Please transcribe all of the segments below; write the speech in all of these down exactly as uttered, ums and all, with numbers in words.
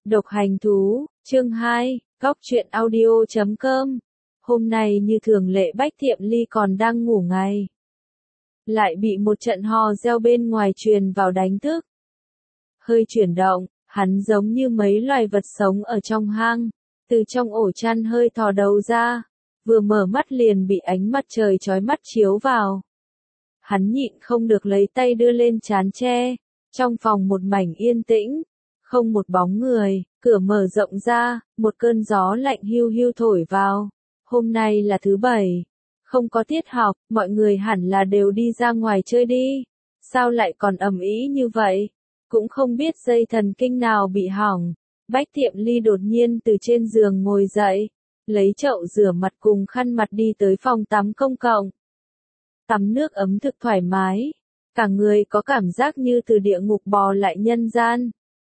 Độc hành thú, chương hai, góc truyện audio chấm com. Hôm nay như thường lệ Bách Tiệm Ly còn đang ngủ ngay. Lại bị một trận hò reo bên ngoài truyền vào đánh thức. Hơi chuyển động, hắn giống như mấy loài vật sống ở trong hang. Từ trong ổ chăn hơi thò đầu ra. Vừa mở mắt liền bị ánh mặt trời chói mắt chiếu vào. Hắn nhịn không được lấy tay đưa lên trán che. Trong phòng một mảnh yên tĩnh. Không một bóng người, cửa mở rộng ra, một cơn gió lạnh hiu hiu thổi vào. Hôm nay là thứ bảy, không có tiết học, mọi người hẳn là đều đi ra ngoài chơi đi. Sao lại còn ầm ĩ như vậy? Cũng không biết dây thần kinh nào bị hỏng. Bách Tiệm Ly đột nhiên từ trên giường ngồi dậy, lấy chậu rửa mặt cùng khăn mặt đi tới phòng tắm công cộng. Tắm nước ấm thực thoải mái, cả người có cảm giác như từ địa ngục bò lại nhân gian.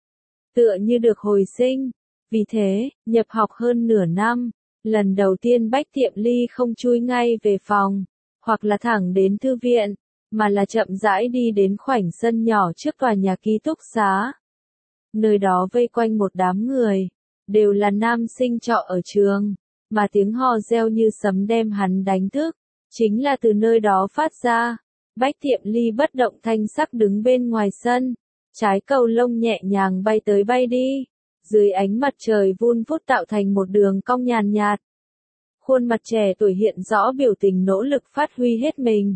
Tựa như được hồi sinh. Vì thế, nhập học hơn nửa năm, lần đầu tiên Bách Tiệm Ly không chui ngay về phòng, hoặc là thẳng đến thư viện, mà là chậm rãi đi đến khoảnh sân nhỏ trước tòa nhà ký túc xá. Nơi đó vây quanh một đám người, đều là nam sinh trọ ở trường, mà tiếng hò reo như sấm đem hắn đánh thức, chính là từ nơi đó phát ra. Bách Tiệm Ly bất động thanh sắc đứng bên ngoài sân. Trái cầu lông nhẹ nhàng bay tới bay đi, dưới ánh mặt trời vun vút tạo thành một đường cong nhàn nhạt. Khuôn mặt trẻ tuổi hiện rõ biểu tình nỗ lực phát huy hết mình.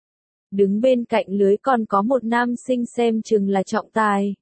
Đứng bên cạnh lưới còn có một nam sinh xem chừng là trọng tài.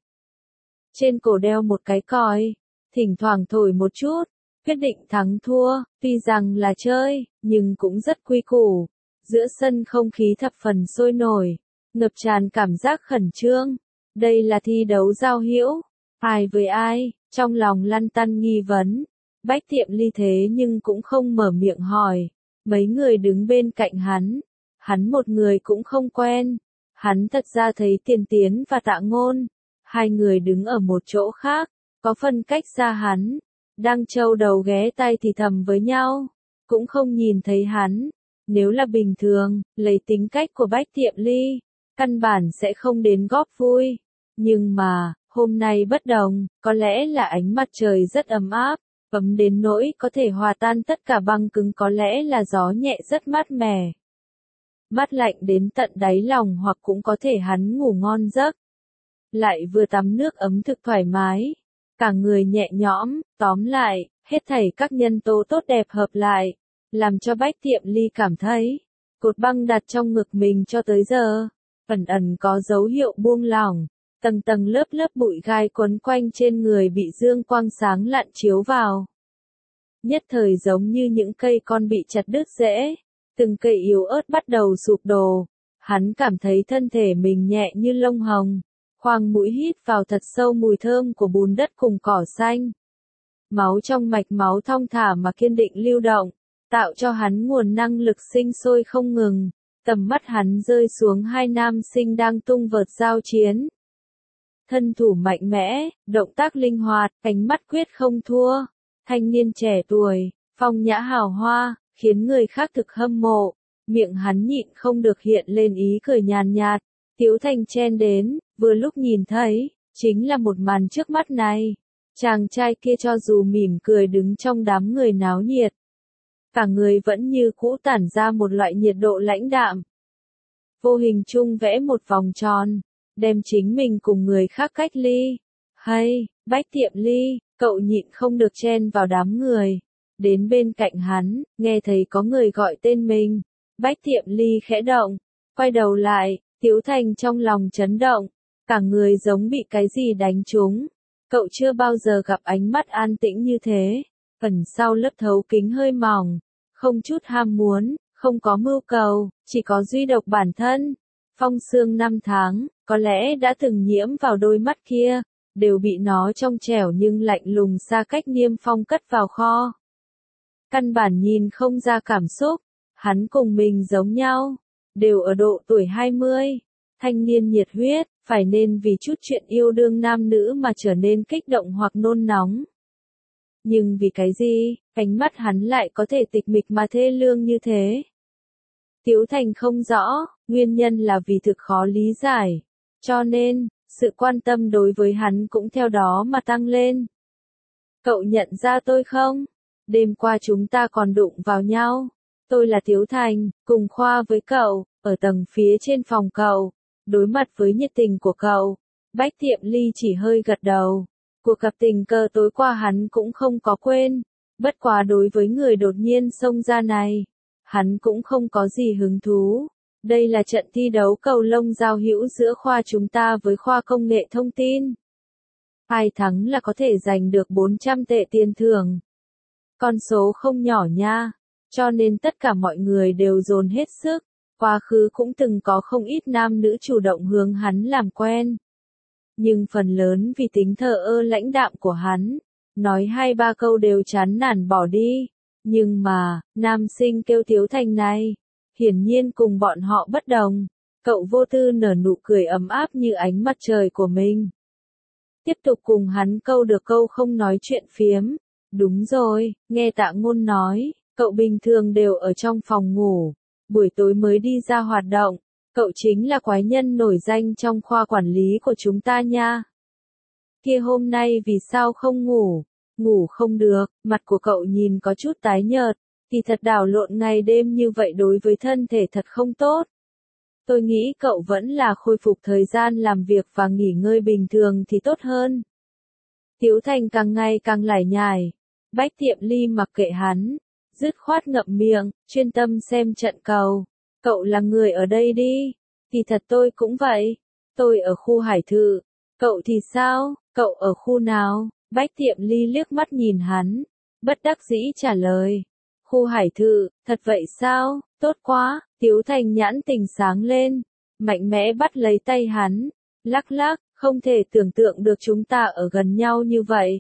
Trên cổ đeo một cái còi, thỉnh thoảng thổi một chút, quyết định thắng thua, tuy rằng là chơi, nhưng cũng rất quy củ. Giữa sân không khí thập phần sôi nổi, ngập tràn cảm giác khẩn trương. Đây là thi đấu giao hữu, ai với ai, trong lòng lăn tăn nghi vấn. Bách Tiệm Ly thế nhưng cũng không mở miệng hỏi. Mấy người đứng bên cạnh hắn, hắn một người cũng không quen. Hắn thật ra thấy Tiền Tiến và Tạ Ngôn, hai người đứng ở một chỗ khác, có phân cách xa hắn, đang trâu đầu ghé tai thì thầm với nhau, cũng không nhìn thấy hắn. Nếu là bình thường, lấy tính cách của Bách Tiệm Ly, căn bản sẽ không đến góp vui. Nhưng mà, hôm nay bất đồng, có lẽ là ánh mặt trời rất ấm áp, ấm đến nỗi có thể hòa tan tất cả băng cứng, có lẽ là gió nhẹ rất mát mẻ. Mát lạnh đến tận đáy lòng, hoặc cũng có thể hắn ngủ ngon giấc. Lại vừa tắm nước ấm thực thoải mái, cả người nhẹ nhõm, tóm lại, hết thảy các nhân tố tốt đẹp hợp lại, làm cho Bách Tiệm Ly cảm thấy, cột băng đặt trong ngực mình cho tới giờ, ẩn ẩn có dấu hiệu buông lỏng. Tầng tầng lớp lớp bụi gai quấn quanh trên người bị dương quang sáng lạn chiếu vào. Nhất thời giống như những cây con bị chặt đứt rễ, từng cây yếu ớt bắt đầu sụp đổ. Hắn cảm thấy thân thể mình nhẹ như lông hồng, khoang mũi hít vào thật sâu mùi thơm của bùn đất cùng cỏ xanh. Máu trong mạch máu thong thả mà kiên định lưu động, tạo cho hắn nguồn năng lực sinh sôi không ngừng. Tầm mắt hắn rơi xuống hai nam sinh đang tung vợt giao chiến. Thân thủ mạnh mẽ, động tác linh hoạt, ánh mắt quyết không thua. Thanh niên trẻ tuổi, phong nhã hào hoa, khiến người khác thực hâm mộ. Miệng hắn nhịn không được hiện lên ý cười nhàn nhạt. Tiếu Thanh chen đến, vừa lúc nhìn thấy, chính là một màn trước mắt này. Chàng trai kia cho dù mỉm cười đứng trong đám người náo nhiệt, cả người vẫn như cũ tản ra một loại nhiệt độ lãnh đạm. Vô hình chung vẽ một vòng tròn, đem chính mình cùng người khác cách ly. Hay, Bách Tiệm Ly, cậu nhịn không được chen vào đám người. Đến bên cạnh hắn, nghe thấy có người gọi tên mình. Bách Tiệm Ly khẽ động, quay đầu lại, Tiếu Thành trong lòng chấn động. Cả người giống bị cái gì đánh trúng. Cậu chưa bao giờ gặp ánh mắt an tĩnh như thế. Ẩn sau lớp thấu kính hơi mỏng, không chút ham muốn, không có mưu cầu, chỉ có duy độc bản thân. Phong sương năm tháng, có lẽ đã từng nhiễm vào đôi mắt kia, đều bị nó trong trẻo nhưng lạnh lùng xa cách niêm phong cất vào kho. Căn bản nhìn không ra cảm xúc, hắn cùng mình giống nhau, đều ở độ tuổi hai mươi, thanh niên nhiệt huyết, phải nên vì chút chuyện yêu đương nam nữ mà trở nên kích động hoặc nôn nóng. Nhưng vì cái gì, ánh mắt hắn lại có thể tịch mịch mà thê lương như thế? Tiếu Thành không rõ, nguyên nhân là vì thực khó lý giải. Cho nên, sự quan tâm đối với hắn cũng theo đó mà tăng lên. Cậu nhận ra tôi không? Đêm qua chúng ta còn đụng vào nhau. Tôi là Tiếu Thành, cùng khoa với cậu, ở tầng phía trên phòng cậu. Đối mặt với nhiệt tình của cậu, Bách Tiệm Ly chỉ hơi gật đầu. Cuộc gặp tình cờ tối qua hắn cũng không có quên. Bất quá đối với người đột nhiên xông ra này, hắn cũng không có gì hứng thú. Đây là trận thi đấu cầu lông giao hữu giữa khoa chúng ta với khoa công nghệ thông tin. Ai thắng là có thể giành được bốn trăm tệ tiền thưởng. Con số không nhỏ nha, cho nên tất cả mọi người đều dồn hết sức. Quá khứ cũng từng có không ít nam nữ chủ động hướng hắn làm quen. Nhưng phần lớn vì tính thờ ơ lãnh đạm của hắn, nói hai ba câu đều chán nản bỏ đi. Nhưng mà, nam sinh kêu Tiếu Thành này, hiển nhiên cùng bọn họ bất đồng. Cậu vô tư nở nụ cười ấm áp như ánh mặt trời của mình. Tiếp tục cùng hắn câu được câu không nói chuyện phiếm. Đúng rồi, nghe Tạ Ngôn nói, cậu bình thường đều ở trong phòng ngủ, buổi tối mới đi ra hoạt động. Cậu chính là quái nhân nổi danh trong khoa quản lý của chúng ta nha. Kia hôm nay vì sao không ngủ? Ngủ không được, mặt của cậu nhìn có chút tái nhợt, thì thật đảo lộn ngày đêm như vậy đối với thân thể thật không tốt. Tôi nghĩ cậu vẫn là khôi phục thời gian làm việc và nghỉ ngơi bình thường thì tốt hơn. Tiếu Thành càng ngày càng lải nhải. Bách Tiệm Ly mặc kệ hắn, dứt khoát ngậm miệng, chuyên tâm xem trận cầu. Cậu là người ở đây đi. Thì thật tôi cũng vậy. Tôi ở khu Hải Thự. Cậu thì sao? Cậu ở khu nào? Bách Tiệm Ly liếc mắt nhìn hắn, bất đắc dĩ trả lời. Khu Hải Thự, thật vậy sao? Tốt quá. Tiếu Thành nhãn tình sáng lên, mạnh mẽ bắt lấy tay hắn, lắc lắc, không thể tưởng tượng được chúng ta ở gần nhau như vậy.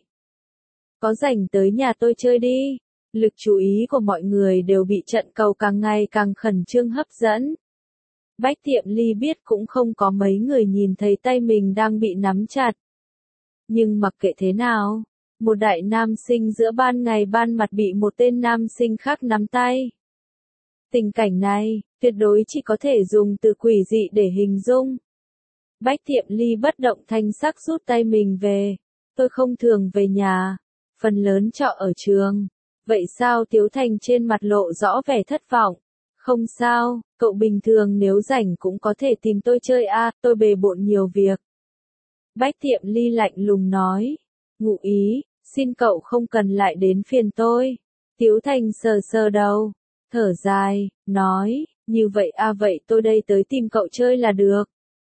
Có rảnh tới nhà tôi chơi đi. Lực chú ý của mọi người đều bị trận cầu càng ngày càng khẩn trương hấp dẫn. Bách Tiệm Ly biết cũng không có mấy người nhìn thấy tay mình đang bị nắm chặt. Nhưng mặc kệ thế nào, một đại nam sinh giữa ban ngày ban mặt bị một tên nam sinh khác nắm tay. Tình cảnh này, tuyệt đối chỉ có thể dùng từ quỷ dị để hình dung. Bách Tiệm Ly bất động thanh sắc rút tay mình về. Tôi không thường về nhà, phần lớn trọ ở trường. Vậy sao? Tiếu Thành trên mặt lộ rõ vẻ thất vọng. Không sao, cậu bình thường nếu rảnh cũng có thể tìm tôi chơi a, à, tôi bề bộn nhiều việc. Bách Tiệm Ly lạnh lùng nói. Ngụ ý, xin cậu không cần lại đến phiền tôi. Tiếu Thành sờ sờ đầu, thở dài, nói, như vậy à vậy tôi đây tới tìm cậu chơi là được.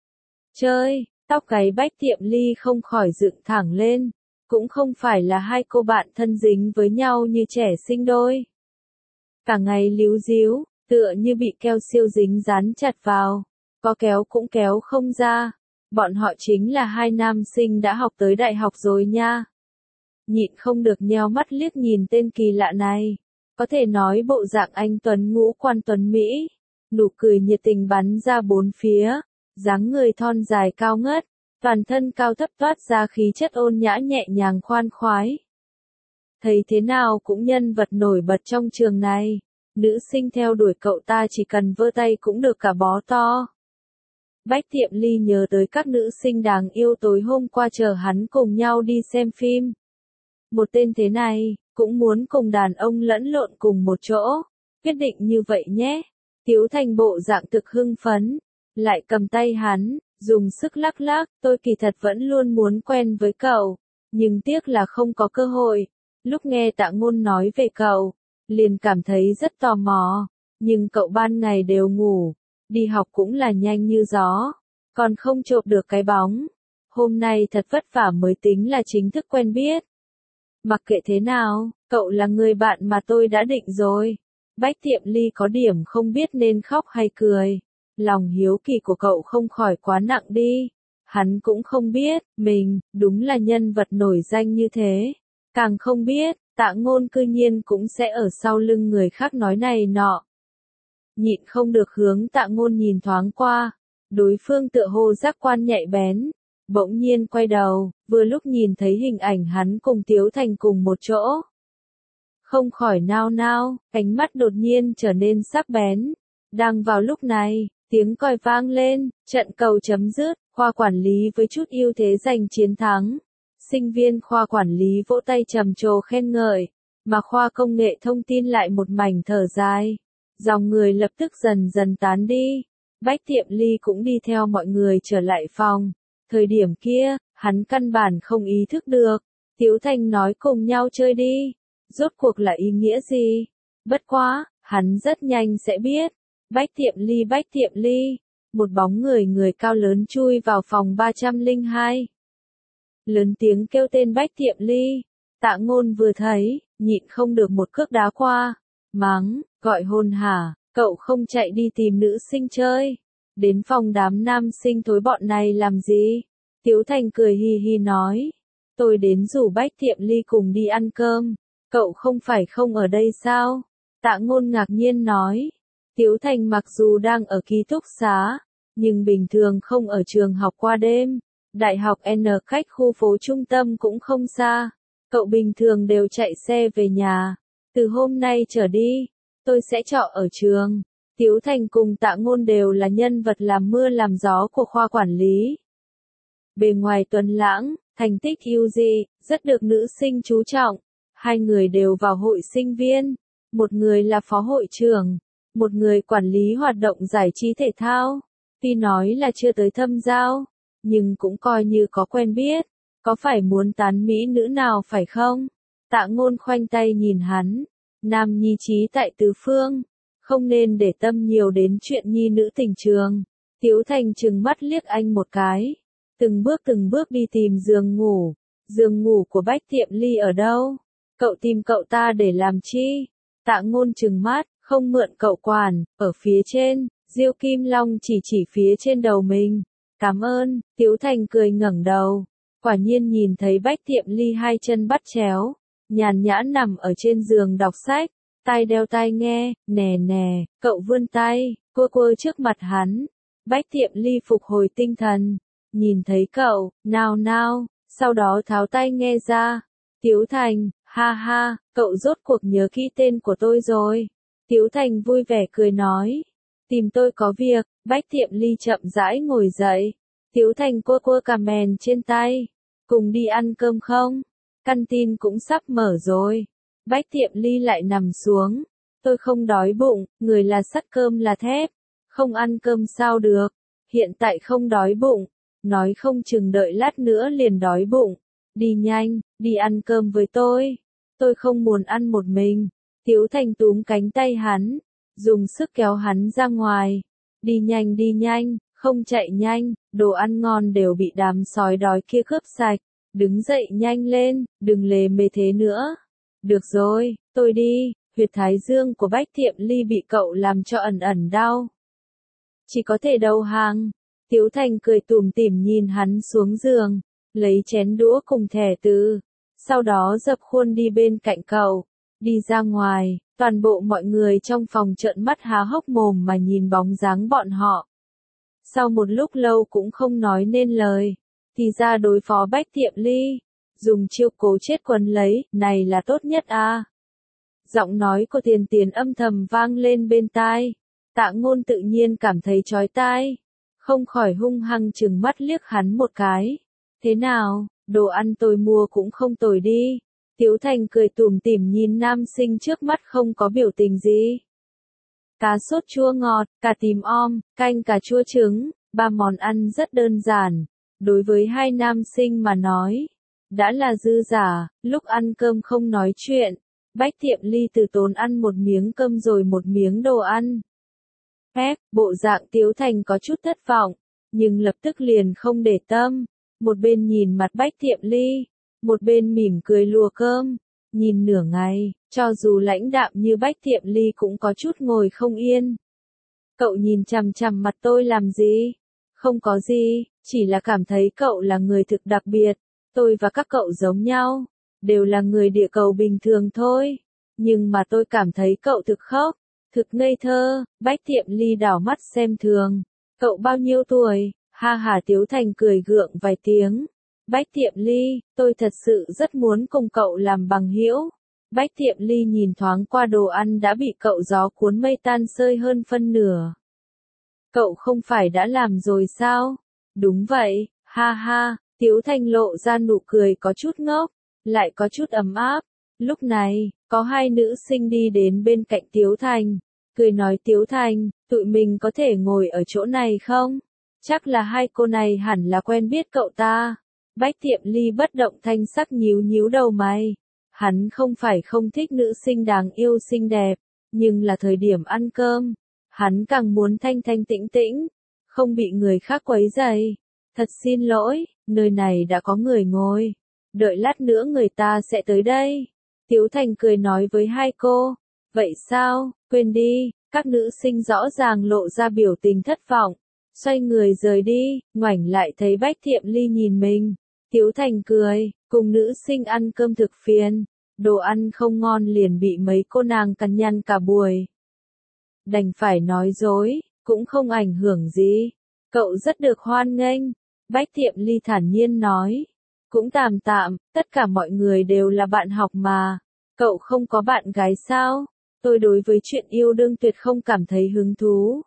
Chơi, tóc gáy Bách Tiệm Ly không khỏi dựng thẳng lên. Cũng không phải là hai cô bạn thân dính với nhau như trẻ sinh đôi. Cả ngày líu díu, tựa như bị keo siêu dính dán chặt vào, có kéo cũng kéo không ra. Bọn họ chính là hai nam sinh đã học tới đại học rồi nha. Nhịn không được nheo mắt liếc nhìn tên kỳ lạ này. Có thể nói bộ dạng anh tuấn ngũ quan tuấn Mỹ. Nụ cười nhiệt tình bắn ra bốn phía. Dáng người thon dài cao ngất. Toàn thân cao thấp toát ra khí chất ôn nhã nhẹ nhàng khoan khoái. Thấy thế nào cũng nhân vật nổi bật trong trường này. Nữ sinh theo đuổi cậu ta chỉ cần vơ tay cũng được cả bó to. Bách Tiệm Ly nhớ tới các nữ sinh đáng yêu tối hôm qua chờ hắn cùng nhau đi xem phim. Một tên thế này, cũng muốn cùng đàn ông lẫn lộn cùng một chỗ. Quyết định như vậy nhé. Tiếu Thành bộ dạng thực hưng phấn. Lại cầm tay hắn, dùng sức lắc lắc. Tôi kỳ thật vẫn luôn muốn quen với cậu. Nhưng tiếc là không có cơ hội. Lúc nghe Tạ Ngôn nói về cậu, liền cảm thấy rất tò mò. Nhưng cậu ban ngày đều ngủ. Đi học cũng là nhanh như gió. Còn không chộp được cái bóng. Hôm nay thật vất vả mới tính là chính thức quen biết. Mặc kệ thế nào, cậu là người bạn mà tôi đã định rồi. Bách Tiệm Ly có điểm không biết nên khóc hay cười. Lòng hiếu kỳ của cậu không khỏi quá nặng đi. Hắn cũng không biết, mình, đúng là nhân vật nổi danh như thế. Càng không biết, Tạ Ngôn cư nhiên cũng sẽ ở sau lưng người khác nói này nọ. Nhịn không được hướng Tạ Ngôn nhìn thoáng qua. Đối phương tựa hồ giác quan nhạy bén. Bỗng nhiên quay đầu, vừa lúc nhìn thấy hình ảnh hắn cùng Tiếu Thành cùng một chỗ. Không khỏi nao nao, ánh mắt đột nhiên trở nên sắc bén. Đang vào lúc này, tiếng còi vang lên, trận cầu chấm dứt, khoa quản lý với chút ưu thế giành chiến thắng. Sinh viên khoa quản lý vỗ tay trầm trồ khen ngợi, mà khoa công nghệ thông tin lại một mảnh thở dài. Dòng người lập tức dần dần tán đi. Bách Tiệm Ly cũng đi theo mọi người trở lại phòng. Thời điểm kia, hắn căn bản không ý thức được. Tiếu Thành nói cùng nhau chơi đi. Rốt cuộc là ý nghĩa gì? Bất quá, hắn rất nhanh sẽ biết. Bách Tiệm Ly, Bách Tiệm Ly. Một bóng người người cao lớn chui vào phòng ba trăm lẻ hai. Lớn tiếng kêu tên Bách Tiệm Ly. Tạ Ngôn vừa thấy, nhịn không được một cước đá qua. Mắng, gọi hôn hả, cậu không chạy đi tìm nữ sinh chơi. Đến phòng đám nam sinh thối bọn này làm gì? Tiếu Thành cười hi hi nói. Tôi đến rủ Bách Tiệm Ly cùng đi ăn cơm. Cậu không phải không ở đây sao? Tạ Ngôn ngạc nhiên nói. Tiếu Thành mặc dù đang ở ký túc xá, nhưng bình thường không ở trường học qua đêm. Đại học N cách khu phố trung tâm cũng không xa. Cậu bình thường đều chạy xe về nhà. Từ hôm nay trở đi, tôi sẽ trọ ở trường. Tiếu Thành cùng Tạ Ngôn đều là nhân vật làm mưa làm gió của khoa quản lý. Bề ngoài tuấn lãng, thành tích ưu dị, rất được nữ sinh chú trọng. Hai người đều vào hội sinh viên. Một người là phó hội trưởng, một người quản lý hoạt động giải trí thể thao. Tuy nói là chưa tới thâm giao, nhưng cũng coi như có quen biết. Có phải muốn tán mỹ nữ nào phải không? Tạ Ngôn khoanh tay nhìn hắn. Nam nhi trí tại tứ phương, không nên để tâm nhiều đến chuyện nhi nữ tình trường. Tiếu Thành trừng mắt liếc anh một cái. Từng bước từng bước đi tìm giường ngủ. Giường ngủ của Bách Tiệm Ly ở đâu? Cậu tìm cậu ta để làm chi? Tạ Ngôn trừng mắt, không mượn cậu quản, ở phía trên. Diêu Kim Long chỉ chỉ phía trên đầu mình. Cảm ơn. Tiếu Thành cười ngẩng đầu. Quả nhiên nhìn thấy Bách Tiệm Ly hai chân bắt chéo, nhàn nhã nằm ở trên giường đọc sách, tai đeo tai nghe, nè nè, cậu vươn tay, cua cua trước mặt hắn. Bách Tiệm Ly phục hồi tinh thần, nhìn thấy cậu, nào nào, sau đó tháo tai nghe ra. Tiếu Thành, ha ha, cậu rốt cuộc nhớ kỹ tên của tôi rồi. Tiếu Thành vui vẻ cười nói, tìm tôi có việc. Bách Tiệm Ly chậm rãi ngồi dậy. Tiếu Thành cua cua cà mèn trên tay. Cùng đi ăn cơm không? Căn tin cũng sắp mở rồi. Bách Tiệm Ly lại nằm xuống. Tôi không đói bụng, người là sắt cơm là thép. Không ăn cơm sao được. Hiện tại không đói bụng. Nói không chừng đợi lát nữa liền đói bụng. Đi nhanh, đi ăn cơm với tôi. Tôi không muốn ăn một mình. Tiếu Thành túm cánh tay hắn. Dùng sức kéo hắn ra ngoài. Đi nhanh đi nhanh, không chạy nhanh, đồ ăn ngon đều bị đám sói đói kia cướp sạch. Đứng dậy nhanh lên, đừng lề mề thế nữa. Được rồi, tôi đi. Huyệt thái dương của Bách Tiệm Ly bị cậu làm cho ẩn ẩn đau. Chỉ có thể đầu hàng. Tiếu Thành cười tủm tỉm nhìn hắn xuống giường, lấy chén đũa cùng thẻ từ. Sau đó dập khuôn đi bên cạnh cậu. Đi ra ngoài, toàn bộ mọi người trong phòng trợn mắt há hốc mồm mà nhìn bóng dáng bọn họ. Sau một lúc lâu cũng không nói nên lời, thì ra đối phó Bách Tiệm Ly, dùng chiêu cố chết quấn lấy, này là tốt nhất à. Giọng nói của Tiền Tiền âm thầm vang lên bên tai. Tạ Ngôn tự nhiên cảm thấy chói tai, không khỏi hung hăng trừng mắt liếc hắn một cái. Thế nào, đồ ăn tôi mua cũng không tồi đi. Tiếu Thành cười tủm tỉm nhìn nam sinh trước mắt không có biểu tình gì. Cá sốt chua ngọt, cà tím om, canh cà chua trứng, ba món ăn rất đơn giản. Đối với hai nam sinh mà nói, đã là dư giả. Lúc ăn cơm không nói chuyện, Bách Tiệm Ly từ tốn ăn một miếng cơm rồi một miếng đồ ăn. Phép, bộ dạng Tiếu Thành có chút thất vọng, nhưng lập tức liền không để tâm. Một bên nhìn mặt Bách Tiệm Ly, một bên mỉm cười lùa cơm. Nhìn nửa ngày, cho dù lãnh đạm như Bách Tiệm Ly cũng có chút ngồi không yên. Cậu nhìn chằm chằm mặt tôi làm gì? Không có gì, chỉ là cảm thấy cậu là người thực đặc biệt. Tôi và các cậu giống nhau, đều là người địa cầu bình thường thôi. Nhưng mà tôi cảm thấy cậu thực khóc, thực ngây thơ. Bách Tiệm Ly đảo mắt xem thường. Cậu bao nhiêu tuổi? Ha ha. Tiếu Thành cười gượng vài tiếng. Bách Tiệm Ly, tôi thật sự rất muốn cùng cậu làm bằng hữu. Bách Tiệm Ly nhìn thoáng qua đồ ăn đã bị cậu gió cuốn mây tan xơi hơn phân nửa. Cậu không phải đã làm rồi sao? Đúng vậy, ha ha. Tiếu Thanh lộ ra nụ cười có chút ngốc, lại có chút ấm áp. Lúc này, có hai nữ sinh đi đến bên cạnh Tiếu Thanh, cười nói Tiếu Thanh, tụi mình có thể ngồi ở chỗ này không? Chắc là hai cô này hẳn là quen biết cậu ta. Bách Tiệm Ly bất động thanh sắc nhíu nhíu đầu mày. Hắn không phải không thích nữ sinh đáng yêu xinh đẹp, nhưng là thời điểm ăn cơm, hắn càng muốn thanh thanh tĩnh tĩnh, không bị người khác quấy rầy. Thật xin lỗi, nơi này đã có người ngồi, đợi lát nữa người ta sẽ tới đây. Tiếu Thanh cười nói với hai cô, vậy sao, quên đi, các nữ sinh rõ ràng lộ ra biểu tình thất vọng, xoay người rời đi, ngoảnh lại thấy Bách Tiệm Ly nhìn mình. Tiếu Thanh cười, cùng nữ sinh ăn cơm thực phiền, đồ ăn không ngon liền bị mấy cô nàng cằn nhằn cả buổi. Đành phải nói dối, cũng không ảnh hưởng gì, cậu rất được hoan nghênh. Bách Tiệm Ly thản nhiên nói, cũng tạm tạm, tất cả mọi người đều là bạn học mà, cậu không có bạn gái sao? Tôi đối với chuyện yêu đương tuyệt không cảm thấy hứng thú.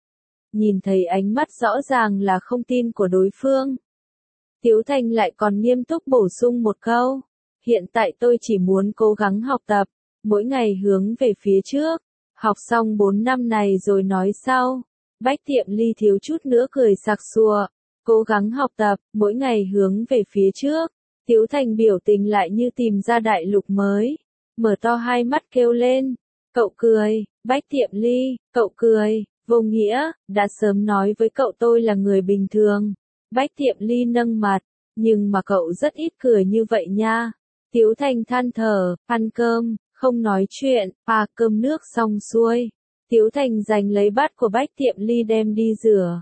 Nhìn thấy ánh mắt rõ ràng là không tin của đối phương. Tiếu Thanh lại còn nghiêm túc bổ sung một câu, hiện tại tôi chỉ muốn cố gắng học tập, mỗi ngày hướng về phía trước, học xong bốn năm này rồi nói sau. Bách Tiệm Ly thiếu chút nữa cười sặc sụa, cố gắng học tập, mỗi ngày hướng về phía trước. Tiếu Thanh biểu tình lại như tìm ra đại lục mới, mở to hai mắt kêu lên, cậu cười. Bách Tiệm Ly, cậu cười, vô nghĩa, đã sớm nói với cậu tôi là người bình thường. Bách Tiệm Ly nâng mặt, nhưng mà cậu rất ít cười như vậy nha. Tiếu Thanh than thở, ăn cơm, không nói chuyện, pha cơm nước xong xuôi. Tiếu Thanh giành lấy bát của Bách Tiệm Ly đem đi rửa.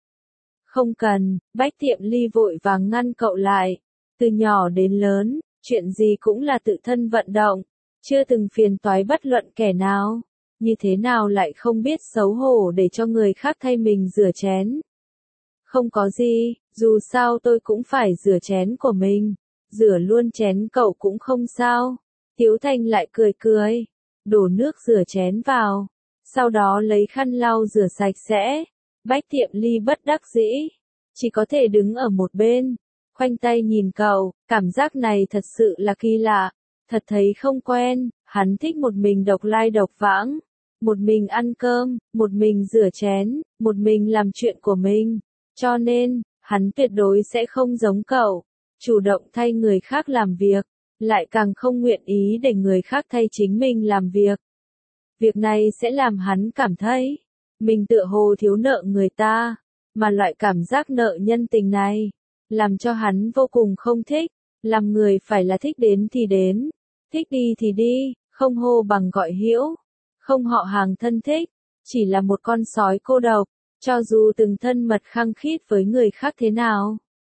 Không cần, Bách Tiệm Ly vội vàng ngăn cậu lại. Từ nhỏ đến lớn, chuyện gì cũng là tự thân vận động, chưa từng phiền toái bất luận kẻ nào. Như thế nào lại không biết xấu hổ để cho người khác thay mình rửa chén. Không có gì, dù sao tôi cũng phải rửa chén của mình, rửa luôn chén cậu cũng không sao. Tiếu Thanh lại cười cười, đổ nước rửa chén vào, sau đó lấy khăn lau rửa sạch sẽ. Bách Tiệm Ly bất đắc dĩ, chỉ có thể đứng ở một bên, khoanh tay nhìn cậu, cảm giác này thật sự là kỳ lạ, thật thấy không quen. Hắn thích một mình độc lai độc vãng, một mình ăn cơm, một mình rửa chén, một mình làm chuyện của mình, cho nên, hắn tuyệt đối sẽ không giống cậu, chủ động thay người khác làm việc, lại càng không nguyện ý để người khác thay chính mình làm việc. Việc này sẽ làm hắn cảm thấy, mình tựa hồ thiếu nợ người ta, mà loại cảm giác nợ nhân tình này, làm cho hắn vô cùng không thích. Làm người phải là thích đến thì đến, thích đi thì đi, không hô bằng gọi hữu, không họ hàng thân thích, chỉ là một con sói cô độc, cho dù từng thân mật khăng khít với người khác thế nào.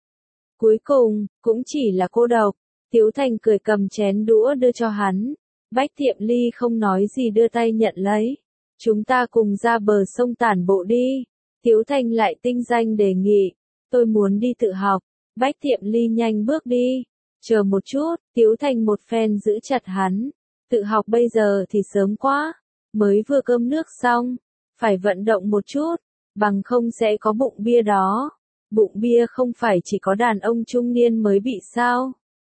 Cuối cùng, cũng chỉ là cô độc. Tiếu Thanh cười cầm chén đũa đưa cho hắn. Bách Tiệm Ly không nói gì đưa tay nhận lấy. Chúng ta cùng ra bờ sông tản bộ đi. Tiếu Thanh lại tinh danh đề nghị. Tôi muốn đi tự học. Bách Tiệm Ly nhanh bước đi. Chờ một chút, Tiếu Thanh một phen giữ chặt hắn. Tự học bây giờ thì sớm quá. Mới vừa cơm nước xong. Phải vận động một chút. Bằng không sẽ có bụng bia đó. Bụng bia không phải chỉ có đàn ông trung niên mới bị sao.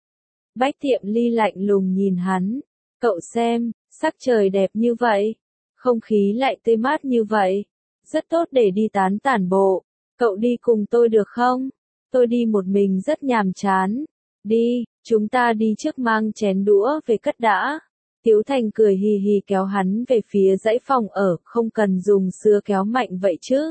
Bách Tiệm Ly lạnh lùng nhìn hắn. Cậu xem, sắc trời đẹp như vậy. Không khí lại tươi mát như vậy. Rất tốt để đi tán tản bộ. Cậu đi cùng tôi được không? Tôi đi một mình rất nhàm chán. Đi, chúng ta đi trước mang chén đũa về cất đã. Tiếu Thanh cười hì hì kéo hắn về phía dãy phòng ở, không cần dùng sứa kéo mạnh vậy chứ.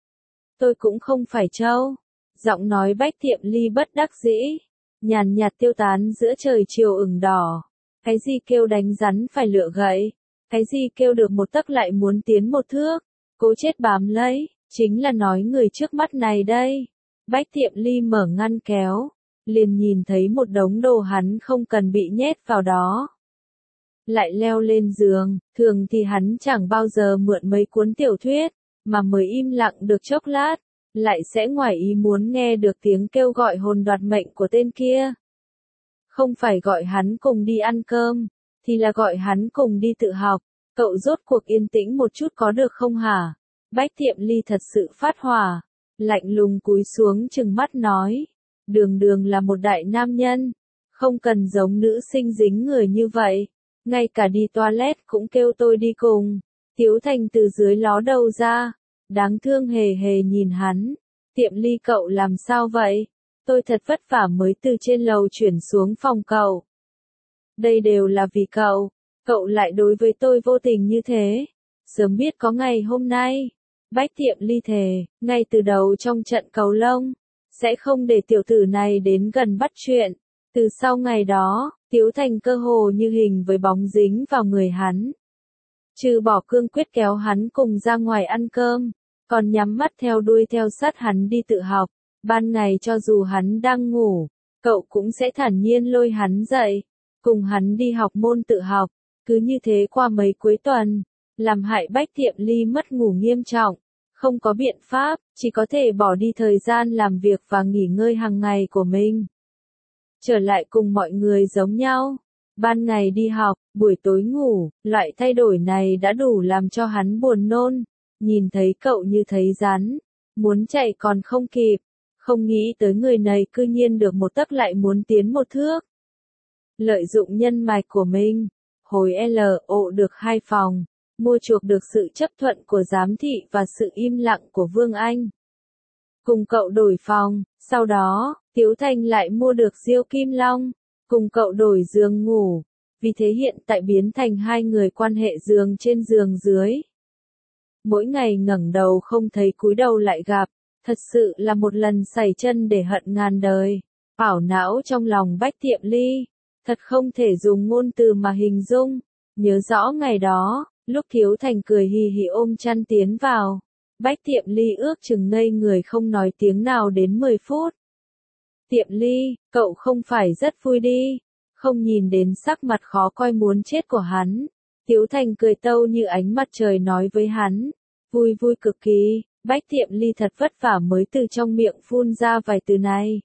Tôi cũng không phải trâu. Giọng nói Bách Tiệm Ly bất đắc dĩ, nhàn nhạt tiêu tán giữa trời chiều ửng đỏ. Cái gì kêu đánh rắn phải lựa gậy, cái gì kêu được một tấc lại muốn tiến một thước, cố chết bám lấy, chính là nói người trước mắt này đây. Bách Tiệm Ly mở ngăn kéo, liền nhìn thấy một đống đồ hắn không cần bị nhét vào đó. Lại leo lên giường, thường thì hắn chẳng bao giờ mượn mấy cuốn tiểu thuyết, mà mới im lặng được chốc lát, lại sẽ ngoài ý muốn nghe được tiếng kêu gọi hồn đoạt mệnh của tên kia. Không phải gọi hắn cùng đi ăn cơm, thì là gọi hắn cùng đi tự học. Cậu rốt cuộc yên tĩnh một chút có được không hả? Bách Tiệm Ly thật sự phát hỏa, lạnh lùng cúi xuống chừng mắt nói. Đường đường là một đại nam nhân, không cần giống nữ sinh dính người như vậy, ngay cả đi toilet cũng kêu tôi đi cùng. Tiếu Thành từ dưới ló đầu ra, đáng thương hề hề nhìn hắn, Tiệm Ly cậu làm sao vậy? Tôi thật vất vả mới từ trên lầu chuyển xuống phòng cậu. Đây đều là vì cậu, cậu lại đối với tôi vô tình như thế. Sớm biết có ngày hôm nay, Bách Tiệm Ly thề, ngay từ đầu trong trận cầu lông, sẽ không để tiểu tử này đến gần bắt chuyện. Từ sau ngày đó, Tiếu Thành cơ hồ như hình với bóng dính vào người hắn. Trừ bỏ cương quyết kéo hắn cùng ra ngoài ăn cơm, còn nhắm mắt theo đuôi theo sát hắn đi tự học. Ban ngày cho dù hắn đang ngủ, cậu cũng sẽ thản nhiên lôi hắn dậy, cùng hắn đi học môn tự học. Cứ như thế qua mấy cuối tuần, làm hại Bách Tiệm Ly mất ngủ nghiêm trọng, không có biện pháp, chỉ có thể bỏ đi thời gian làm việc và nghỉ ngơi hàng ngày của mình. Trở lại cùng mọi người giống nhau, ban ngày đi học, buổi tối ngủ, loại thay đổi này đã đủ làm cho hắn buồn nôn, nhìn thấy cậu như thấy rắn, muốn chạy còn không kịp, không nghĩ tới người này cư nhiên được một tấc lại muốn tiến một thước. Lợi dụng nhân mạch của mình, hồi L O được hai phòng, mua chuộc được sự chấp thuận của giám thị và sự im lặng của Vương Anh. Cùng cậu đổi phòng, sau đó, Tiếu Thành lại mua được Diêu Kim Long, cùng cậu đổi giường ngủ, vì thế hiện tại biến thành hai người quan hệ giường trên giường dưới. Mỗi ngày ngẩng đầu không thấy cúi đầu lại gặp, thật sự là một lần sẩy chân để hận ngàn đời. Ảo não trong lòng Bách Tiệm Ly, thật không thể dùng ngôn từ mà hình dung. Nhớ rõ ngày đó, lúc Tiếu Thành cười hì hì ôm chăn tiến vào, Bách Tiệm Ly ước chừng ngây người không nói tiếng nào đến mười phút. Tiệm Ly, cậu không phải rất vui đi, không nhìn đến sắc mặt khó coi muốn chết của hắn. Tiếu Thành cười tâu như ánh mặt trời nói với hắn, vui vui cực kỳ. Bách Tiệm Ly thật vất vả mới từ trong miệng phun ra vài từ này.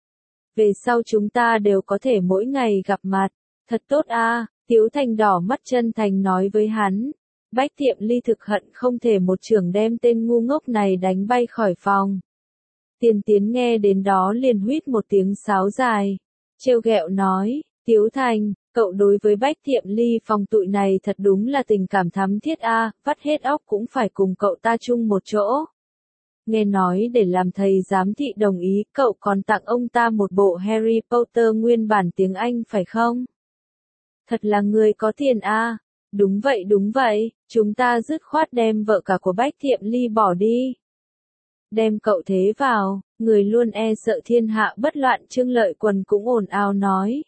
Về sau chúng ta đều có thể mỗi ngày gặp mặt, thật tốt a. Tiếu Thành đỏ mắt chân thành nói với hắn. Bách Tiệm Ly thực hận không thể một chưởng đem tên ngu ngốc này đánh bay khỏi phòng. Tiền Tiến nghe đến đó liền huýt một tiếng sáo dài, trêu ghẹo nói, Tiếu Thành, cậu đối với Bách Tiệm Ly phòng tụi này thật đúng là tình cảm thắm thiết a, vắt hết óc cũng phải cùng cậu ta chung một chỗ. Nghe nói để làm thầy giám thị đồng ý, cậu còn tặng ông ta một bộ Harry Potter nguyên bản tiếng Anh phải không? Thật là người có tiền a. Đúng vậy đúng vậy, chúng ta dứt khoát đem vợ cả của Bách Tiệm Ly bỏ đi. Đem cậu thế vào, người luôn e sợ thiên hạ bất loạn Trương Lợi Quần cũng ồn ào nói.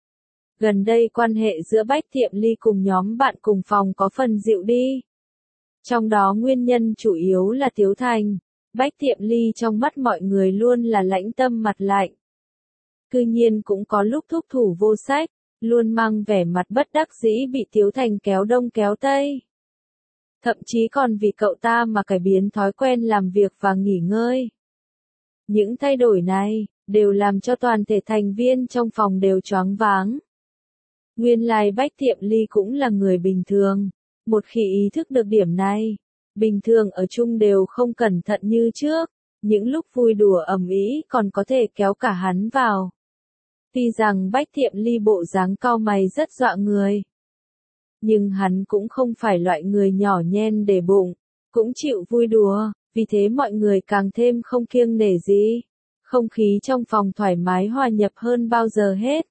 Gần đây quan hệ giữa Bách Tiệm Ly cùng nhóm bạn cùng phòng có phần dịu đi. Trong đó nguyên nhân chủ yếu là Tiếu Thành. Bách Tiệm Ly trong mắt mọi người luôn là lãnh tâm mặt lạnh. Cư nhiên cũng có lúc thúc thủ vô sách, luôn mang vẻ mặt bất đắc dĩ bị Tiếu Thành kéo đông kéo tây. Thậm chí còn vì cậu ta mà cải biến thói quen làm việc và nghỉ ngơi. Những thay đổi này, đều làm cho toàn thể thành viên trong phòng đều choáng váng. Nguyên lai Bách Tiệm Ly cũng là người bình thường. Một khi ý thức được điểm này, bình thường ở chung đều không cẩn thận như trước, những lúc vui đùa ầm ĩ còn có thể kéo cả hắn vào. Tuy rằng Bách Tiệm Ly bộ dáng cau mày rất dọa người, nhưng hắn cũng không phải loại người nhỏ nhen để bụng, cũng chịu vui đùa, vì thế mọi người càng thêm không kiêng nể gì. Không khí trong phòng thoải mái hòa nhập hơn bao giờ hết.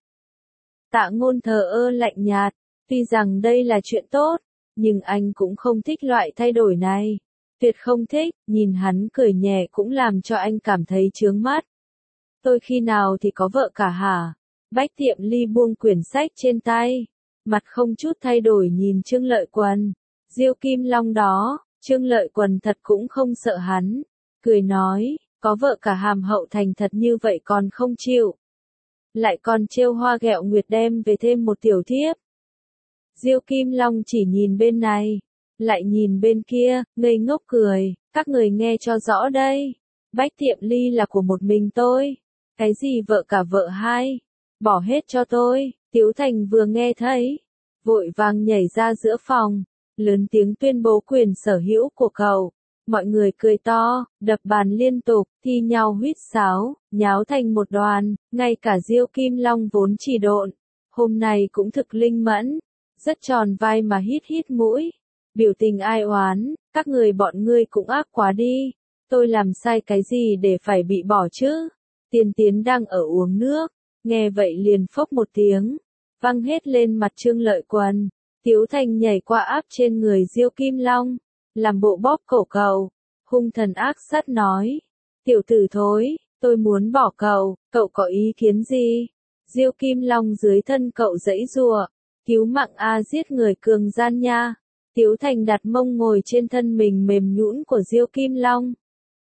Tạ Ngôn thờ ơ lạnh nhạt, tuy rằng đây là chuyện tốt, nhưng anh cũng không thích loại thay đổi này. Tuyệt không thích, nhìn hắn cười nhẹ cũng làm cho anh cảm thấy chướng mắt. Tôi khi nào thì có vợ cả hả? Bách Tiệm Ly buông quyển sách trên tay, mặt không chút thay đổi nhìn Trương Lợi Quần. Diêu Kim Long đó, Trương Lợi Quần thật cũng không sợ hắn, cười nói, có vợ cả hàm hậu thành thật như vậy còn không chịu. Lại còn trêu hoa ghẹo nguyệt đem về thêm một tiểu thiếp. Diêu Kim Long chỉ nhìn bên này, lại nhìn bên kia, ngây ngốc cười, các người nghe cho rõ đây. Bách Tiệm Ly là của một mình tôi. Cái gì vợ cả vợ hai? Bỏ hết cho tôi. Tiếu Thành vừa nghe thấy, vội vàng nhảy ra giữa phòng, lớn tiếng tuyên bố quyền sở hữu của cậu. Mọi người cười to, đập bàn liên tục, thi nhau huýt sáo, nháo thành một đoàn, ngay cả Diêu Kim Long vốn chỉ độn, hôm nay cũng thực linh mẫn, rất tròn vai mà hít hít mũi, biểu tình ai oán, các người bọn ngươi cũng ác quá đi, tôi làm sai cái gì để phải bị bỏ chứ? Tiên Tiến đang ở uống nước, nghe vậy liền phốc một tiếng, văng hết lên mặt Trương Lợi Quần. Tiếu Thành nhảy qua áp trên người Diêu Kim Long, làm bộ bóp cổ cậu, hung thần ác sát nói, tiểu tử thối, tôi muốn bỏ cậu, cậu có ý kiến gì? Diêu Kim Long dưới thân cậu giãy giụa, cứu mạng a giết người cường gian nha. Tiếu Thành đặt mông ngồi trên thân mình mềm nhũn của Diêu Kim Long.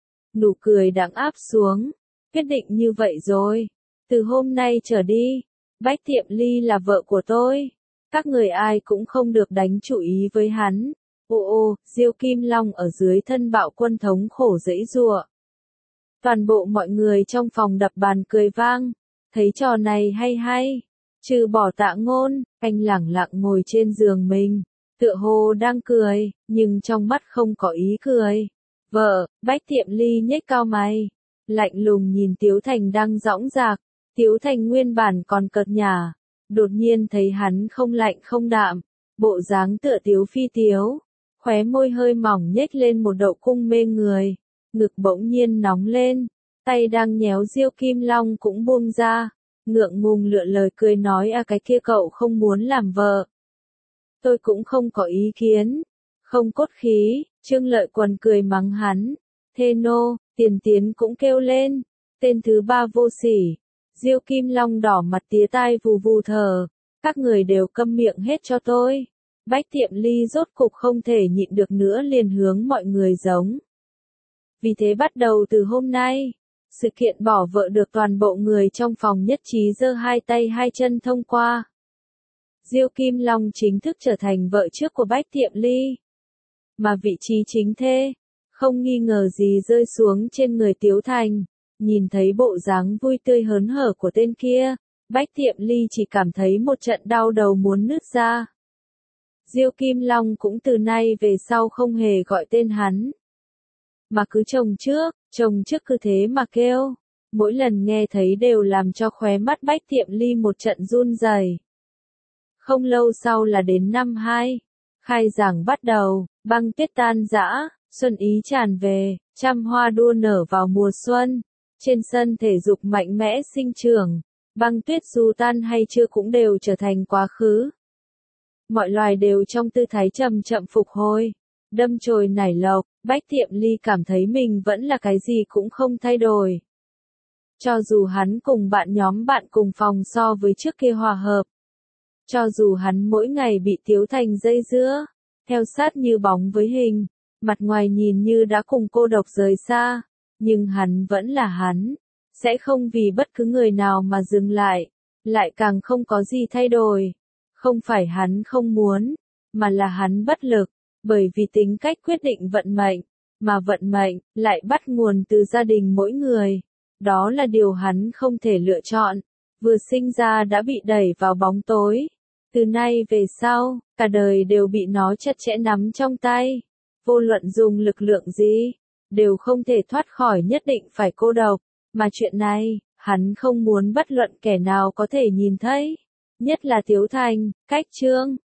Nụ cười đãng áp xuống, quyết định như vậy rồi, từ hôm nay trở đi, Bách Tiệm Ly là vợ của tôi. Các người ai cũng không được đánh chủ ý với hắn. Ô ô, Diêu Kim Long ở dưới thân Bạo Quân thống khổ giãy giụa. Toàn bộ mọi người trong phòng đập bàn cười vang, thấy trò này hay hay. Trừ bỏ Tạ Ngôn, anh lẳng lặng ngồi trên giường mình, tựa hồ đang cười, nhưng trong mắt không có ý cười. Vợ, Bách Tiệm Ly nhếch cao mày, lạnh lùng nhìn Tiếu Thành đang dõng dạc. Tiếu Thành nguyên bản còn cợt nhả, đột nhiên thấy hắn không lạnh không đạm, bộ dáng tựa tiếu phi tiếu, khóe môi hơi mỏng nhếch lên một độ cung mê người, ngực bỗng nhiên nóng lên, tay đang nhéo Diêu Kim Long cũng buông ra, ngượng ngùng lựa lời cười nói à cái kia cậu không muốn làm vợ. Tôi cũng không có ý kiến, không cốt khí, Trương Lợi Quần cười mắng hắn, thê nô, Tiền Tiến cũng kêu lên, tên thứ ba vô sỉ. Diêu Kim Long đỏ mặt tía tai vù vù thở, các người đều câm miệng hết cho tôi. Bách Tiệm Ly rốt cục không thể nhịn được nữa liền hướng mọi người giống. Vì thế bắt đầu từ hôm nay, sự kiện bỏ vợ được toàn bộ người trong phòng nhất trí giơ hai tay hai chân thông qua. Diêu Kim Long chính thức trở thành vợ trước của Bách Tiệm Ly. Mà vị trí chính thê, không nghi ngờ gì rơi xuống trên người Tiếu Thành. Nhìn thấy bộ dáng vui tươi hớn hở của tên kia, Bách Tiệm Ly chỉ cảm thấy một trận đau đầu muốn nứt ra. Diêu Kim Long cũng từ nay về sau không hề gọi tên hắn, mà cứ chồng trước, chồng trước cứ thế mà kêu. Mỗi lần nghe thấy đều làm cho khóe mắt Bách Tiệm Ly một trận run rẩy. Không lâu sau là đến năm hai, khai giảng bắt đầu, băng tuyết tan rã, xuân ý tràn về, trăm hoa đua nở vào mùa xuân. Trên sân thể dục mạnh mẽ sinh trưởng, băng tuyết dù tan hay chưa cũng đều trở thành quá khứ. Mọi loài đều trong tư thái chậm chậm phục hồi, đâm chồi nảy lộc, Bách Tiệm Ly cảm thấy mình vẫn là cái gì cũng không thay đổi. Cho dù hắn cùng bạn nhóm bạn cùng phòng so với trước kia hòa hợp, cho dù hắn mỗi ngày bị Tiếu Thành dây dưa, theo sát như bóng với hình, mặt ngoài nhìn như đã cùng cô độc rời xa. Nhưng hắn vẫn là hắn, sẽ không vì bất cứ người nào mà dừng lại, lại càng không có gì thay đổi. Không phải hắn không muốn, mà là hắn bất lực, bởi vì tính cách quyết định vận mệnh, mà vận mệnh lại bắt nguồn từ gia đình mỗi người. Đó là điều hắn không thể lựa chọn, vừa sinh ra đã bị đẩy vào bóng tối. Từ nay về sau, cả đời đều bị nó chặt chẽ nắm trong tay, vô luận dùng lực lượng gì, đều không thể thoát khỏi nhất định phải cô độc, mà chuyện này, hắn không muốn bất luận kẻ nào có thể nhìn thấy, nhất là Tiếu Thành, cách Trương.